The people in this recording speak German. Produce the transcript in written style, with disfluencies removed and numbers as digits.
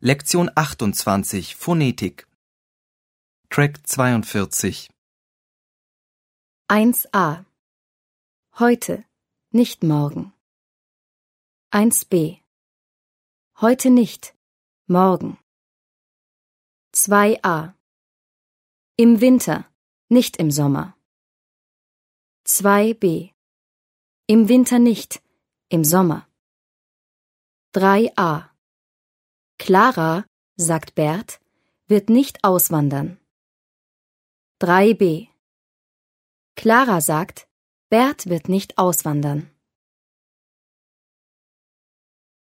Lektion 28 Phonetik Track 42 1a Heute, nicht morgen. 1b Heute nicht, morgen. 2a Im Winter, nicht im Sommer. 2b Im Winter nicht, im Sommer. 3a Clara, sagt Bert, wird nicht auswandern. 3b Clara sagt, Bert wird nicht auswandern.